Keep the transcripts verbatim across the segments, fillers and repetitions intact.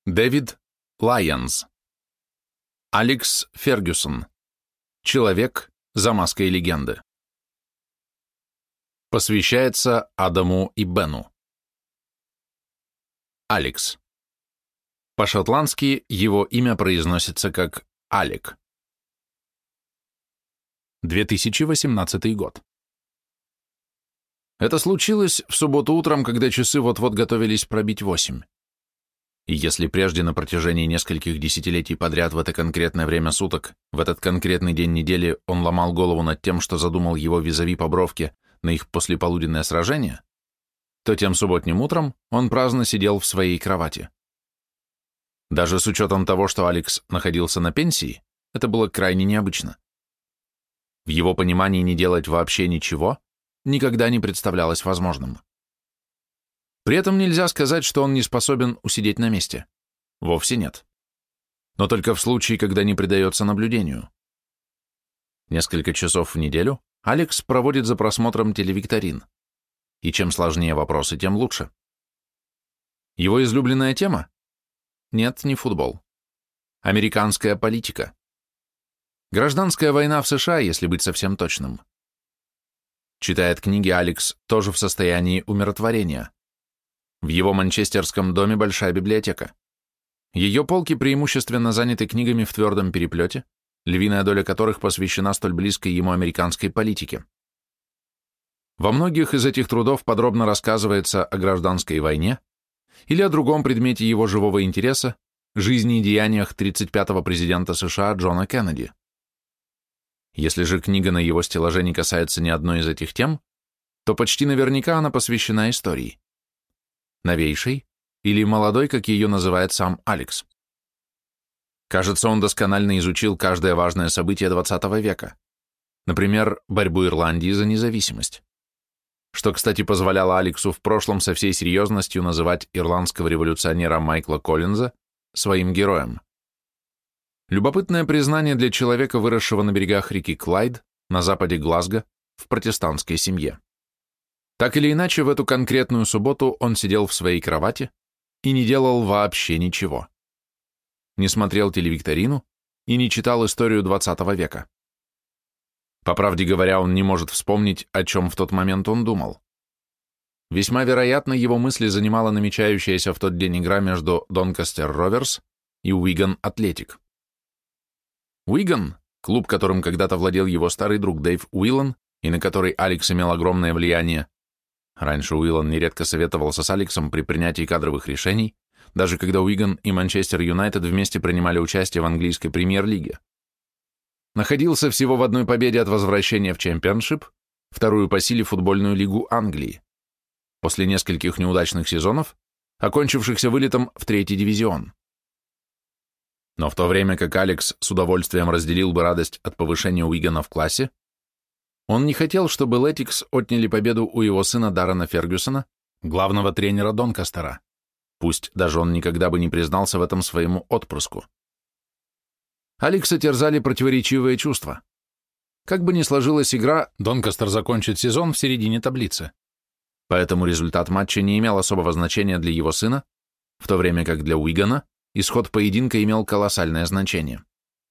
Дэвид Лайонс. Алекс Фергюсон. Человек за маской легенды. Посвящается Адаму и Бену. Алекс. По-шотландски его имя произносится как Алек. две тысячи восемнадцатый год. Это случилось в субботу утром, когда часы вот-вот готовились пробить восемь. И если прежде на протяжении нескольких десятилетий подряд в это конкретное время суток, в этот конкретный день недели он ломал голову над тем, что задумал его визави по бровке на их послеполуденное сражение, то тем субботним утром он праздно сидел в своей кровати. Даже с учетом того, что Алекс находился на пенсии, это было крайне необычно. В его понимании не делать вообще ничего никогда не представлялось возможным. При этом нельзя сказать, что он не способен усидеть на месте. Вовсе нет. Но только в случае, когда не предается наблюдению. Несколько часов в неделю Алекс проводит за просмотром телевикторин. И чем сложнее вопросы, тем лучше. Его излюбленная тема? Нет, не футбол. Американская политика. Гражданская война в США, если быть совсем точным. Читает книги Алекс тоже в состоянии умиротворения. В его манчестерском доме большая библиотека. Ее полки преимущественно заняты книгами в твердом переплете, львиная доля которых посвящена столь близкой ему американской политике. Во многих из этих трудов подробно рассказывается о гражданской войне или о другом предмете его живого интереса, жизни и деяниях тридцать пятого президента США Джона Кеннеди. Если же книга на его стеллаже не касается ни одной из этих тем, то почти наверняка она посвящена истории. Новейшей или молодой, как ее называет сам Алекс. Кажется, он досконально изучил каждое важное событие двадцатого века. Например, борьбу Ирландии за независимость. Что, кстати, позволяло Алексу в прошлом со всей серьезностью называть ирландского революционера Майкла Коллинза своим героем. Любопытное признание для человека, выросшего на берегах реки Клайд, на западе Глазго, в протестантской семье. Так или иначе, в эту конкретную субботу он сидел в своей кровати и не делал вообще ничего. Не смотрел телевикторину и не читал историю двадцатого века. По правде говоря, он не может вспомнить, о чем в тот момент он думал. Весьма вероятно, его мысли занимала намечающаяся в тот день игра между Донкастер Роверс и Уиган Атлетик. Уиган, клуб, которым когда-то владел его старый друг Дэйв Уиллан, и на который Алекс имел огромное влияние. Раньше Уиллан нередко советовался с Алексом при принятии кадровых решений, даже когда Уиган и Манчестер Юнайтед вместе принимали участие в английской премьер-лиге. Находился всего в одной победе от возвращения в чемпионшип, вторую по силе футбольную лигу Англии, после нескольких неудачных сезонов, окончившихся вылетом в третий дивизион. Но в то время как Алекс с удовольствием разделил бы радость от повышения Уигана в классе, он не хотел, чтобы Летикс отняли победу у его сына Даррена Фергюсона, главного тренера Донкастера, пусть даже он никогда бы не признался в этом своему отпрыску. Алекса терзали противоречивые чувства. Как бы ни сложилась игра, Донкастер закончит сезон в середине таблицы. Поэтому результат матча не имел особого значения для его сына, в то время как для Уигана исход поединка имел колоссальное значение.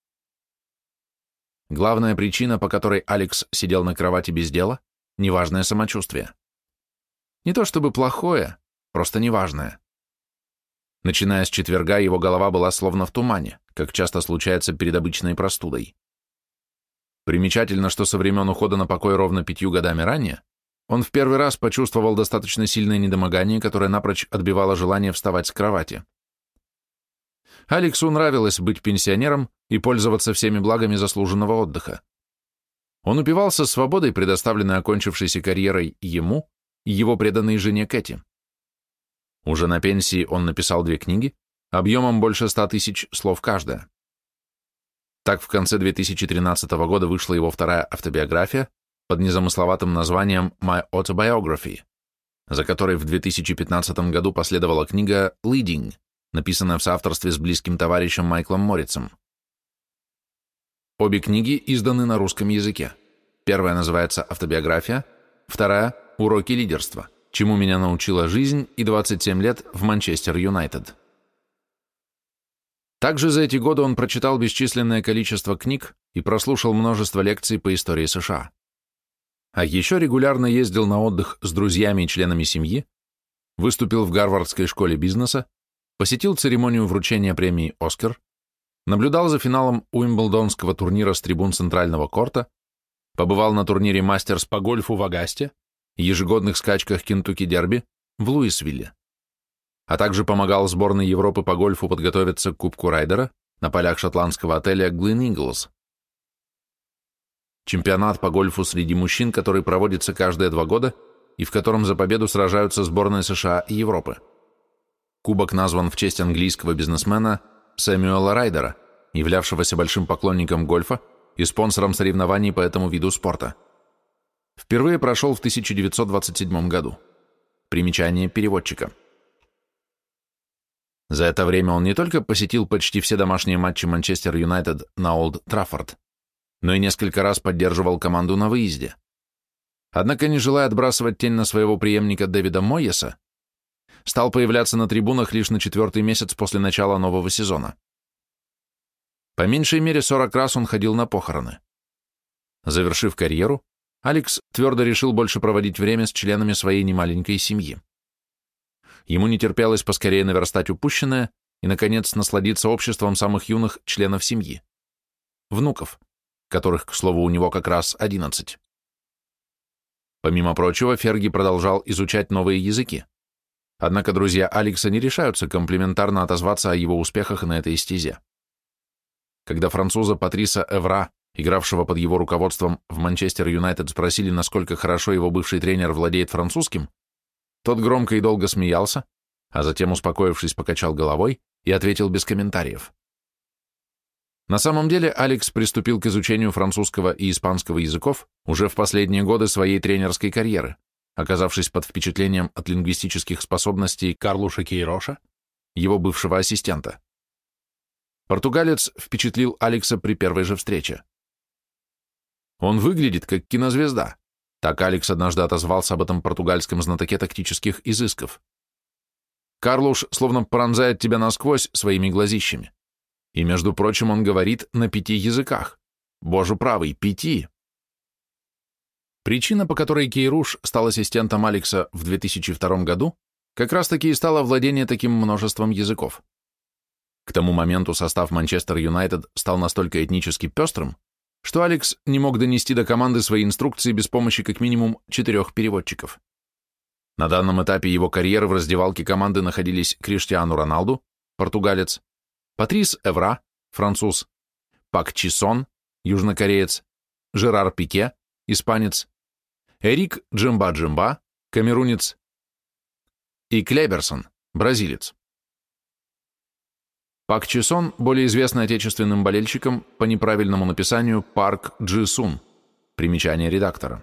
Главная причина, по которой Алекс сидел на кровати без дела – неважное самочувствие. Не то чтобы плохое, просто неважное. Начиная с четверга, его голова была словно в тумане, как часто случается перед обычной простудой. Примечательно, что со времен ухода на покой ровно пятью годами ранее он в первый раз почувствовал достаточно сильное недомогание, которое напрочь отбивало желание вставать с кровати. Алексу нравилось быть пенсионером и пользоваться всеми благами заслуженного отдыха. Он упивался свободой, предоставленной окончившейся карьерой ему и его преданной жене Кэти. Уже на пенсии он написал две книги, объемом больше ста тысяч слов каждая. Так в конце две тысячи тринадцатого года вышла его вторая автобиография под незамысловатым названием «My Autobiography», за которой в две тысячи пятнадцатом году последовала книга «Leading», написанная в соавторстве с близким товарищем Майклом Моррицем. Обе книги изданы на русском языке. Первая называется «Автобиография», вторая «Уроки лидерства. Чему меня научила жизнь и двадцать семь лет в Манчестер Юнайтед». Также за эти годы он прочитал бесчисленное количество книг и прослушал множество лекций по истории США. А еще регулярно ездил на отдых с друзьями и членами семьи, выступил в Гарвардской школе бизнеса, посетил церемонию вручения премии «Оскар», наблюдал за финалом Уимблдонского турнира с трибун центрального корта, побывал на турнире «Мастерс» по гольфу в Агасте и ежегодных скачках Кентукки-дерби в Луисвилле, а также помогал сборной Европы по гольфу подготовиться к Кубку Райдера на полях шотландского отеля Глин Иглс. Чемпионат по гольфу среди мужчин, который проводится каждые два года и в котором за победу сражаются сборные США и Европы. Кубок назван в честь английского бизнесмена Сэмюэла Райдера, являвшегося большим поклонником гольфа и спонсором соревнований по этому виду спорта. Впервые прошел в тысяча девятьсот двадцать седьмом году. Примечание переводчика. За это время он не только посетил почти все домашние матчи Манчестер Юнайтед на Олд Траффорд, но и несколько раз поддерживал команду на выезде. Однако, не желая отбрасывать тень на своего преемника Дэвида Мойеса, стал появляться на трибунах лишь на четвертый месяц после начала нового сезона. По меньшей мере сорок раз он ходил на похороны. Завершив карьеру, Алекс твердо решил больше проводить время с членами своей немаленькой семьи. Ему не терпелось поскорее наверстать упущенное и, наконец, насладиться обществом самых юных членов семьи – внуков, которых, к слову, у него как раз одиннадцать. Помимо прочего, Ферги продолжал изучать новые языки. Однако друзья Алекса не решаются комплиментарно отозваться о его успехах на этой стезе. Когда француза Патриса Эвра, игравшего под его руководством в Манчестер Юнайтед, спросили, насколько хорошо его бывший тренер владеет французским, тот громко и долго смеялся, а затем, успокоившись, покачал головой и ответил без комментариев. На самом деле Алекс приступил к изучению французского и испанского языков уже в последние годы своей тренерской карьеры, оказавшись под впечатлением от лингвистических способностей Карлуша Кейроша, его бывшего ассистента. Португалец впечатлил Алекса при первой же встрече. «Он выглядит как кинозвезда», так Алекс однажды отозвался об этом португальском знатоке тактических изысков. «Карлуш словно пронзает тебя насквозь своими глазищами. И, между прочим, он говорит на пяти языках. Боже правый, пяти!» Причина, по которой Кейруш стал ассистентом Алекса в две тысячи втором году, как раз-таки и стало владение таким множеством языков. К тому моменту состав Манчестер Юнайтед стал настолько этнически пестрым, что Алекс не мог донести до команды свои инструкции без помощи как минимум четырех переводчиков. На данном этапе его карьеры в раздевалке команды находились Криштиану Роналду, португалец, Патрис Эвра, француз, Пак Чисон, южнокореец, Жерар Пике, испанец, Эрик Джимба-Джимба, камерунец и Клеберсон, бразилец. Пак Чисон более известный отечественным болельщикам по неправильному написанию Парк Джи Сун, примечание редактора.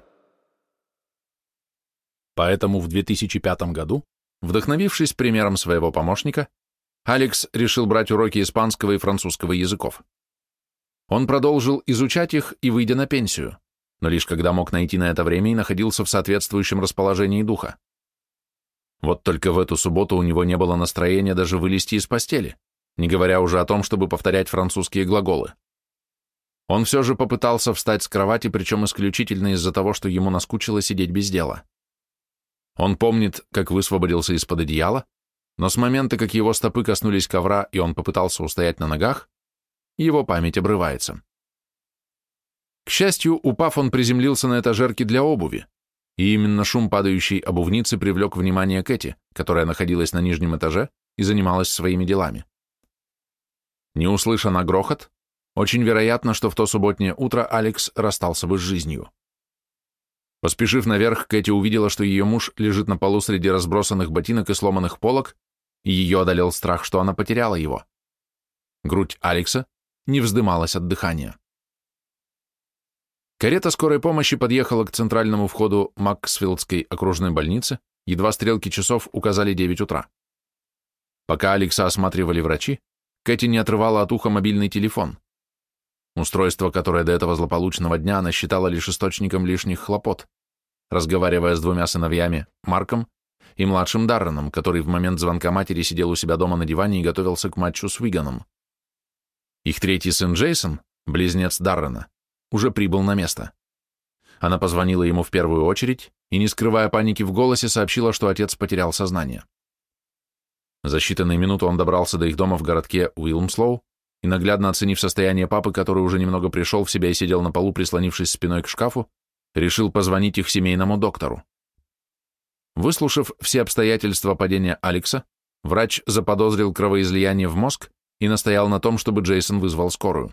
Поэтому в две тысячи пятом году, вдохновившись примером своего помощника, Алекс решил брать уроки испанского и французского языков. Он продолжил изучать их и выйдя на пенсию, но лишь когда мог найти на это время и находился в соответствующем расположении духа. Вот только в эту субботу у него не было настроения даже вылезти из постели, не говоря уже о том, чтобы повторять французские глаголы. Он все же попытался встать с кровати, причем исключительно из-за того, что ему наскучило сидеть без дела. Он помнит, как высвободился из-под одеяла, но с момента, как его стопы коснулись ковра, и он попытался устоять на ногах, его память обрывается. К счастью, упав, он приземлился на этажерке для обуви, и именно шум падающей обувницы привлек внимание Кэти, которая находилась на нижнем этаже и занималась своими делами. Не услыша на грохот, очень вероятно, что в то субботнее утро Алекс расстался бы с жизнью. Поспешив наверх, Кэти увидела, что ее муж лежит на полу среди разбросанных ботинок и сломанных полок, и ее одолел страх, что она потеряла его. Грудь Алекса не вздымалась от дыхания. Карета скорой помощи подъехала к центральному входу Максфилдской окружной больницы, едва стрелки часов указали девять утра. Пока Алекса осматривали врачи, Кэти не отрывала от уха мобильный телефон. Устройство, которое до этого злополучного дня она считала лишь источником лишних хлопот, разговаривая с двумя сыновьями, Марком и младшим Дарреном, который в момент звонка матери сидел у себя дома на диване и готовился к матчу с Уиганом. Их третий сын Джейсон, близнец Даррена, уже прибыл на место. Она позвонила ему в первую очередь и, не скрывая паники в голосе, сообщила, что отец потерял сознание. За считанные минуты он добрался до их дома в городке Уилмслоу и, наглядно оценив состояние папы, который уже немного пришел в себя и сидел на полу, прислонившись спиной к шкафу, решил позвонить их семейному доктору. Выслушав все обстоятельства падения Алекса, врач заподозрил кровоизлияние в мозг и настоял на том, чтобы Джейсон вызвал скорую.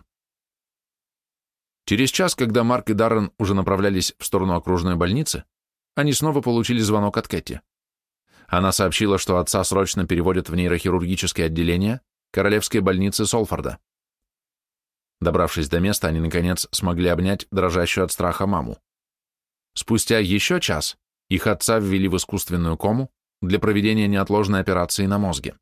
Через час, когда Марк и Даррен уже направлялись в сторону окружной больницы, они снова получили звонок от Кэти. Она сообщила, что отца срочно переводят в нейрохирургическое отделение Королевской больницы Солфорда. Добравшись до места, они, наконец, смогли обнять дрожащую от страха маму. Спустя еще час их отца ввели в искусственную кому для проведения неотложной операции на мозге.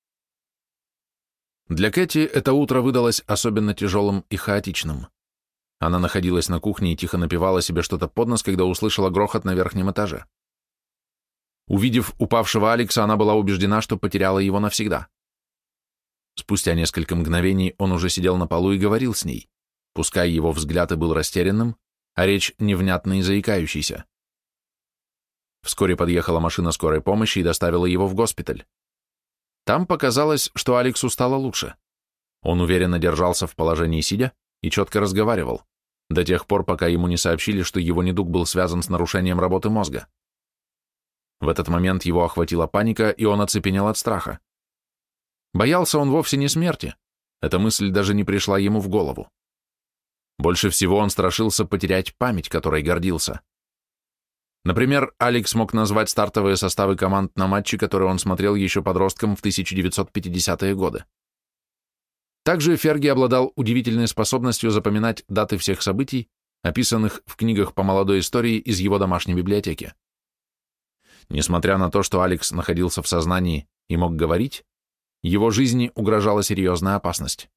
Для Кэти это утро выдалось особенно тяжелым и хаотичным. Она находилась на кухне и тихо напевала себе что-то под нос, когда услышала грохот на верхнем этаже. Увидев упавшего Алекса, она была убеждена, что потеряла его навсегда. Спустя несколько мгновений он уже сидел на полу и говорил с ней, пускай его взгляд и был растерянным, а речь невнятной и заикающейся. Вскоре подъехала машина скорой помощи и доставила его в госпиталь. Там показалось, что Алексу стало лучше. Он уверенно держался в положении сидя и четко разговаривал, до тех пор, пока ему не сообщили, что его недуг был связан с нарушением работы мозга. В этот момент его охватила паника, и он оцепенел от страха. Боялся он вовсе не смерти, эта мысль даже не пришла ему в голову. Больше всего он страшился потерять память, которой гордился. Например, Алекс мог назвать стартовые составы команд на матче, которые он смотрел еще подростком в тысяча девятьсот пятидесятые годы. Также Ферги обладал удивительной способностью запоминать даты всех событий, описанных в книгах по молодой истории из его домашней библиотеки. Несмотря на то, что Алекс находился в сознании и мог говорить, его жизни угрожала серьезная опасность.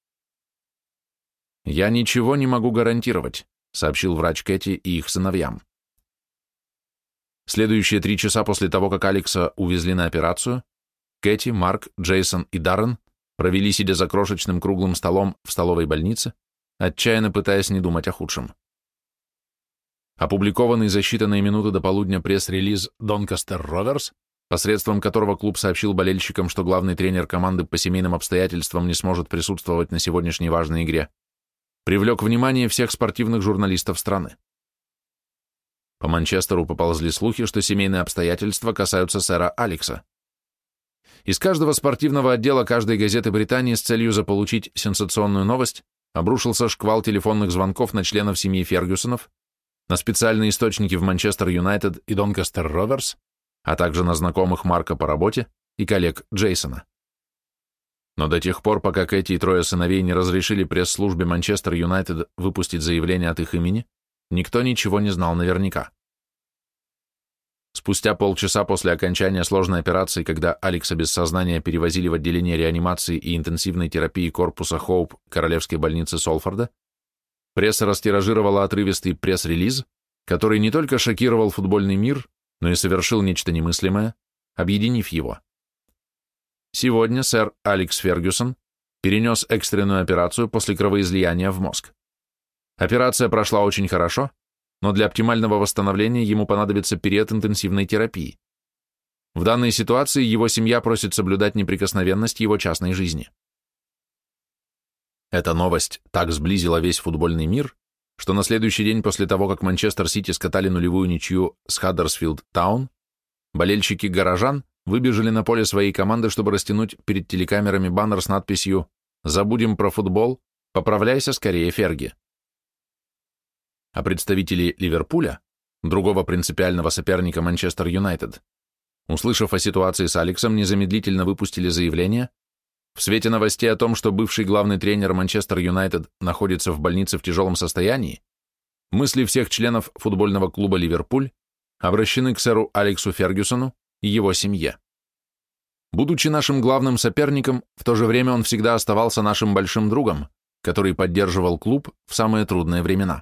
«Я ничего не могу гарантировать», — сообщил врач Кэти и их сыновьям. Следующие три часа после того, как Алекса увезли на операцию, Кэти, Марк, Джейсон и Даррен провели, сидя за крошечным круглым столом в столовой больнице, отчаянно пытаясь не думать о худшем. Опубликованный за считанные минуты до полудня пресс-релиз «Донкастер Роверс», посредством которого клуб сообщил болельщикам, что главный тренер команды по семейным обстоятельствам не сможет присутствовать на сегодняшней важной игре, привлек внимание всех спортивных журналистов страны. По Манчестеру поползли слухи, что семейные обстоятельства касаются сэра Алекса. Из каждого спортивного отдела каждой газеты Британии с целью заполучить сенсационную новость обрушился шквал телефонных звонков на членов семьи Фергюсонов, на специальные источники в Манчестер Юнайтед и Донкастер Роверс, а также на знакомых Марка по работе и коллег Джейсона. Но до тех пор, пока Кэти и трое сыновей не разрешили пресс-службе Манчестер Юнайтед выпустить заявление от их имени, никто ничего не знал наверняка. Спустя полчаса после окончания сложной операции, когда Алекса без сознания перевозили в отделение реанимации и интенсивной терапии корпуса Хоуп Королевской больницы Солфорда, пресса растиражировала отрывистый пресс-релиз, который не только шокировал футбольный мир, но и совершил нечто немыслимое, объединив его. Сегодня сэр Алекс Фергюсон перенес экстренную операцию после кровоизлияния в мозг. Операция прошла очень хорошо, но для оптимального восстановления ему понадобится период интенсивной терапии. В данной ситуации его семья просит соблюдать неприкосновенность его частной жизни. Эта новость так сблизила весь футбольный мир, что на следующий день после того, как Манчестер Сити скатали нулевую ничью с Хаддерсфилд Таун, болельщики горожан выбежали на поле своей команды, чтобы растянуть перед телекамерами баннер с надписью «Забудем про футбол, поправляйся скорее, Ферги». А представители Ливерпуля, другого принципиального соперника Манчестер Юнайтед, услышав о ситуации с Алексом, незамедлительно выпустили заявление: в свете новостей о том, что бывший главный тренер Манчестер Юнайтед находится в больнице в тяжелом состоянии, мысли всех членов футбольного клуба Ливерпуль обращены к сэру Алексу Фергюсону и его семье. Будучи нашим главным соперником, в то же время он всегда оставался нашим большим другом, который поддерживал клуб в самые трудные времена.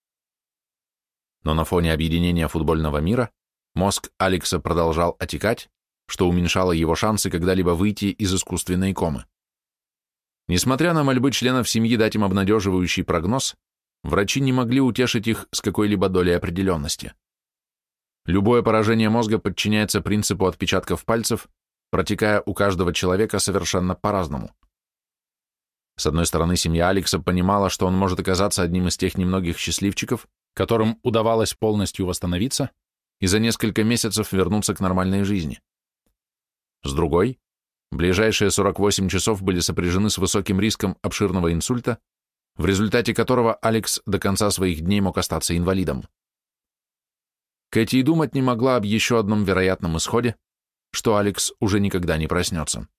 Но на фоне объединения футбольного мира мозг Алекса продолжал отекать, что уменьшало его шансы когда-либо выйти из искусственной комы. Несмотря на мольбы членов семьи дать им обнадеживающий прогноз, врачи не могли утешить их с какой-либо долей определенности. Любое поражение мозга подчиняется принципу отпечатков пальцев, протекая у каждого человека совершенно по-разному. С одной стороны, семья Алекса понимала, что он может оказаться одним из тех немногих счастливчиков, которым удавалось полностью восстановиться и за несколько месяцев вернуться к нормальной жизни. С другой, ближайшие сорок восемь часов были сопряжены с высоким риском обширного инсульта, в результате которого Алекс до конца своих дней мог остаться инвалидом. Кэти и думать не могла об еще одном вероятном исходе, что Алекс уже никогда не проснется.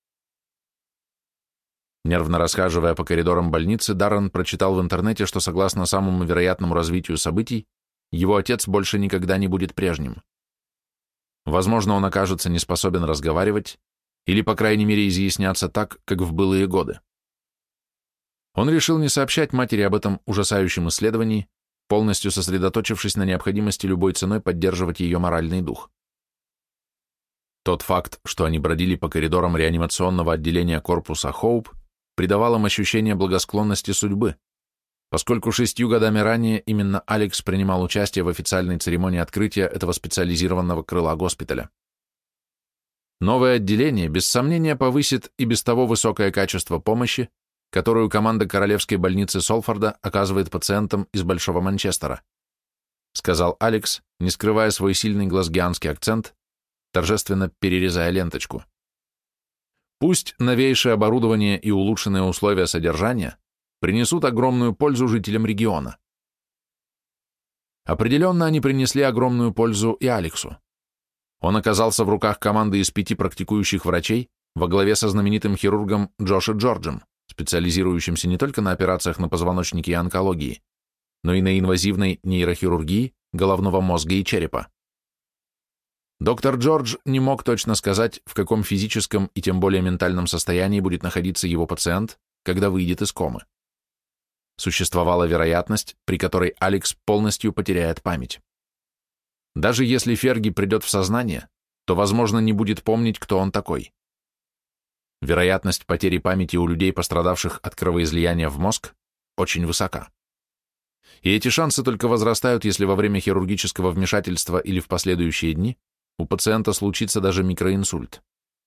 Нервно расхаживая по коридорам больницы, Даррен прочитал в интернете, что согласно самому вероятному развитию событий, его отец больше никогда не будет прежним. Возможно, он окажется не способен разговаривать или, по крайней мере, изъясняться так, как в былые годы. Он решил не сообщать матери об этом ужасающем исследовании, полностью сосредоточившись на необходимости любой ценой поддерживать ее моральный дух. Тот факт, что они бродили по коридорам реанимационного отделения корпуса Хоуп, придавал им ощущение благосклонности судьбы, поскольку шестью годами ранее именно Алекс принимал участие в официальной церемонии открытия этого специализированного крыла госпиталя. Новое отделение, без сомнения, повысит и без того высокое качество помощи, которую команда Королевской больницы Солфорда оказывает пациентам из Большого Манчестера, сказал Алекс, не скрывая свой сильный глазгианский акцент, торжественно перерезая ленточку. Пусть новейшее оборудование и улучшенные условия содержания принесут огромную пользу жителям региона. Определенно они принесли огромную пользу и Алексу. Он оказался в руках команды из пяти практикующих врачей во главе со знаменитым хирургом Джошем Джорджем, специализирующимся не только на операциях на позвоночнике и онкологии, но и на инвазивной нейрохирургии головного мозга и черепа. Доктор Джордж не мог точно сказать, в каком физическом и тем более ментальном состоянии будет находиться его пациент, когда выйдет из комы. Существовала вероятность, при которой Алекс полностью потеряет память. Даже если Ферги придет в сознание, то, возможно, не будет помнить, кто он такой. Вероятность потери памяти у людей, пострадавших от кровоизлияния в мозг, очень высока. И эти шансы только возрастают, если во время хирургического вмешательства или в последующие дни у пациента случится даже микроинсульт.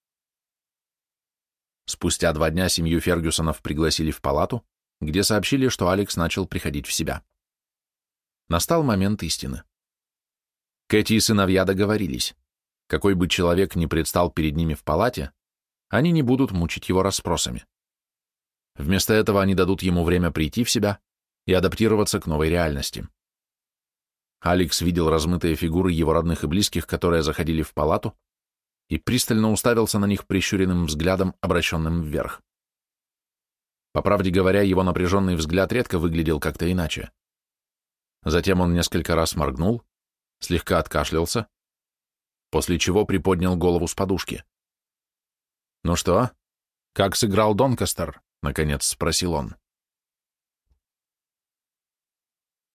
Спустя два дня семью Фергюсонов пригласили в палату, где сообщили, что Алекс начал приходить в себя. Настал момент истины. Кэти и сыновья договорились. Какой бы человек ни предстал перед ними в палате, они не будут мучить его расспросами. Вместо этого они дадут ему время прийти в себя и адаптироваться к новой реальности. Алекс видел размытые фигуры его родных и близких, которые заходили в палату, и пристально уставился на них прищуренным взглядом, обращенным вверх. По правде говоря, его напряженный взгляд редко выглядел как-то иначе. Затем он несколько раз моргнул, слегка откашлялся, после чего приподнял голову с подушки. «Ну что, как сыграл Донкастер?» — наконец спросил он.